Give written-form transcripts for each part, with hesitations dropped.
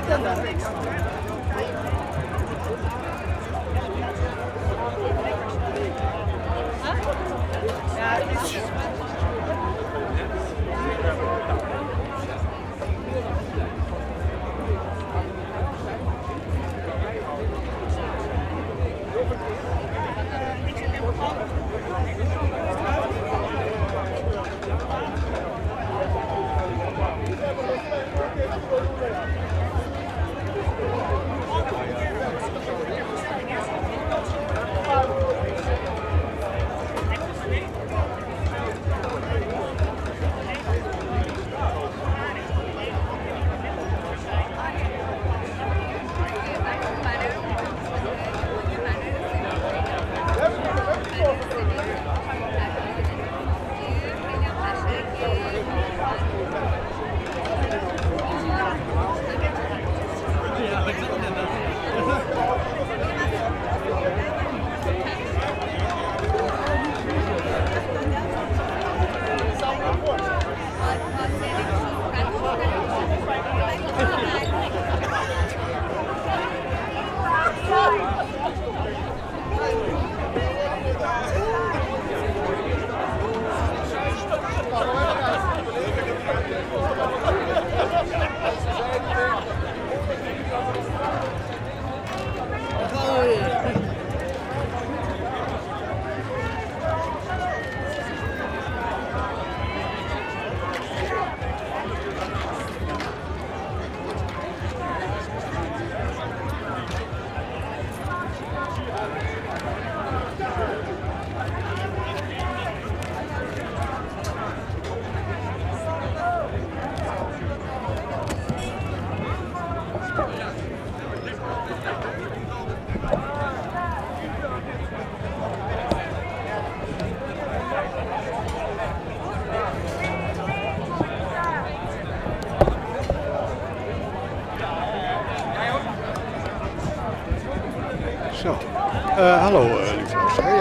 Hallo, lieve luisteraar.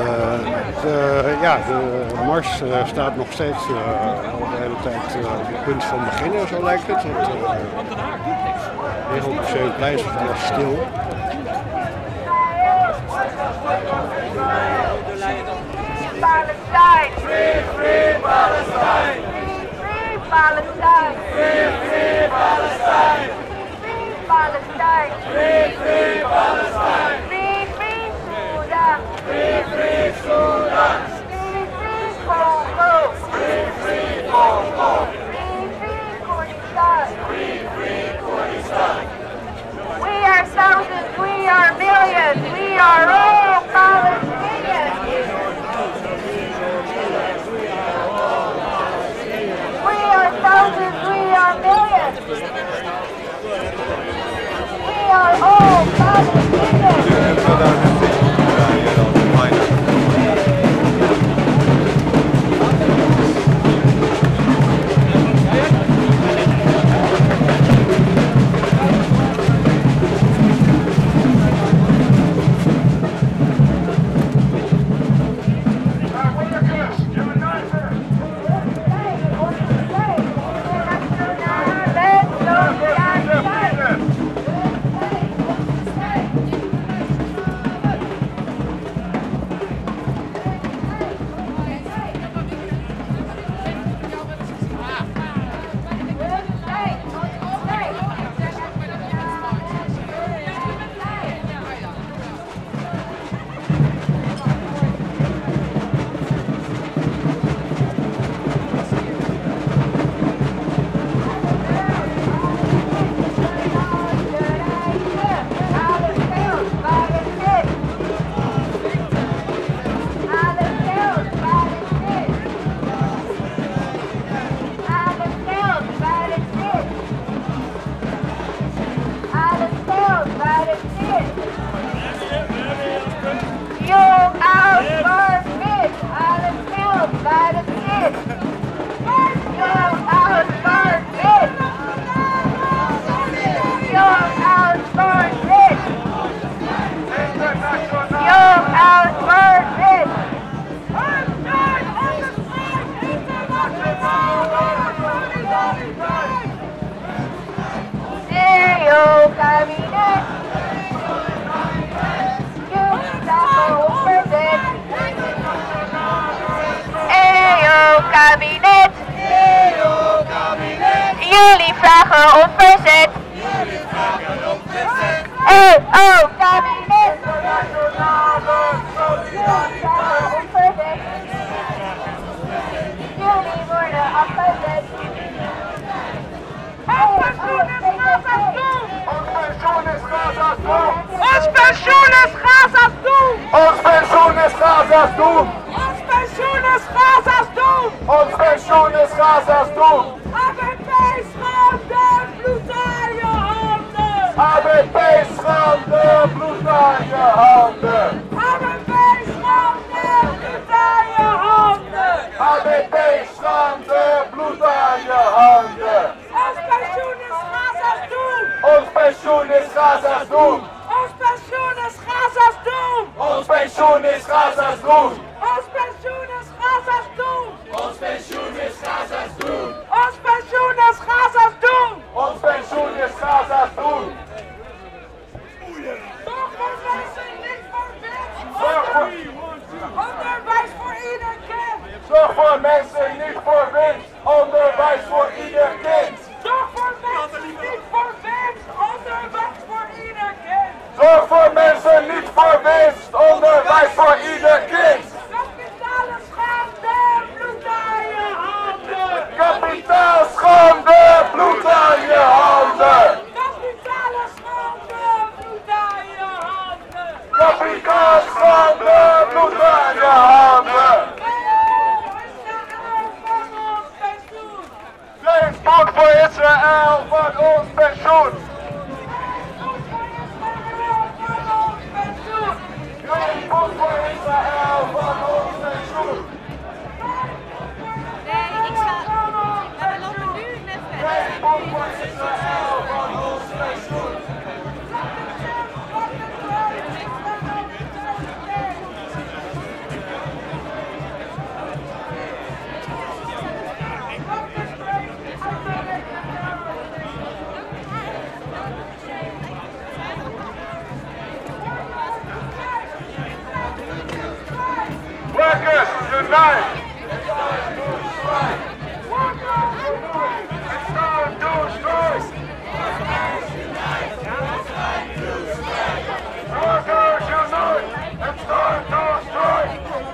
De mars staat nog steeds al de hele tijd op het punt van beginnen, zo lijkt het. Wereldmuseumplein is alles stil. Palestine! Free, free Palestine! Free Palestine! Free, free Palestine! Free Palestine! Free, free Palestine! Free, free Sudan! Free, free Sudan! Free, free Congo! Free, free Congo! Free, free Kurdistan! Free, free Kurdistan! We are thousands, we are millions, we are all Palestinians! We are thousands, we are millions. We are all Palestinians. pensioen is Gaza's doel! Ons pensioen is Gaza's doel! Ons pensioen is Gaza's doel! Ons pensioen is Gaza's doel! ABP schande, bloed aan je handen! ABP schande, bloed aan je handen! ABP schande, bloed aan je handen! ABP schande, bloed aan je handen! Ons pensioen is Gaza's doel! Ons pensioen is Gaza's doel! Ons pensioen is Gaza's doel! Ons pensioen is Gaza's doel! Ons pensioen is Gaza's doel! Ons pensioen is Gaza's doel! Ons pensioen is Gaza's doel! Ons pensioen is Gaza's doel! Zorg voor mensen, niet voor winst! Zorg voor, Onderwijs voor ieder kind! zorg voor mensen, niet voor winst! Onderwijs voor ieder kind! Zorg voor mensen, niet voor winst! Onderwijs voor ieder kind! Zorg voor mensen, niet voor winst! Onderwijs voor ieder kind! Kapitale schande, bloed aan je handen! Kapitaal schande, bloed aan je handen! Kapitale schande, bloed aan je handen! Kapitaal schande, bloed aan je handen! Geen spoed voor Israël van ons pensioen! Geen spoed voor Israël van ons pensioen! Nee, we lopen nu net Geen weg. spoed voor Israël van ons pensioen! Workers, unite!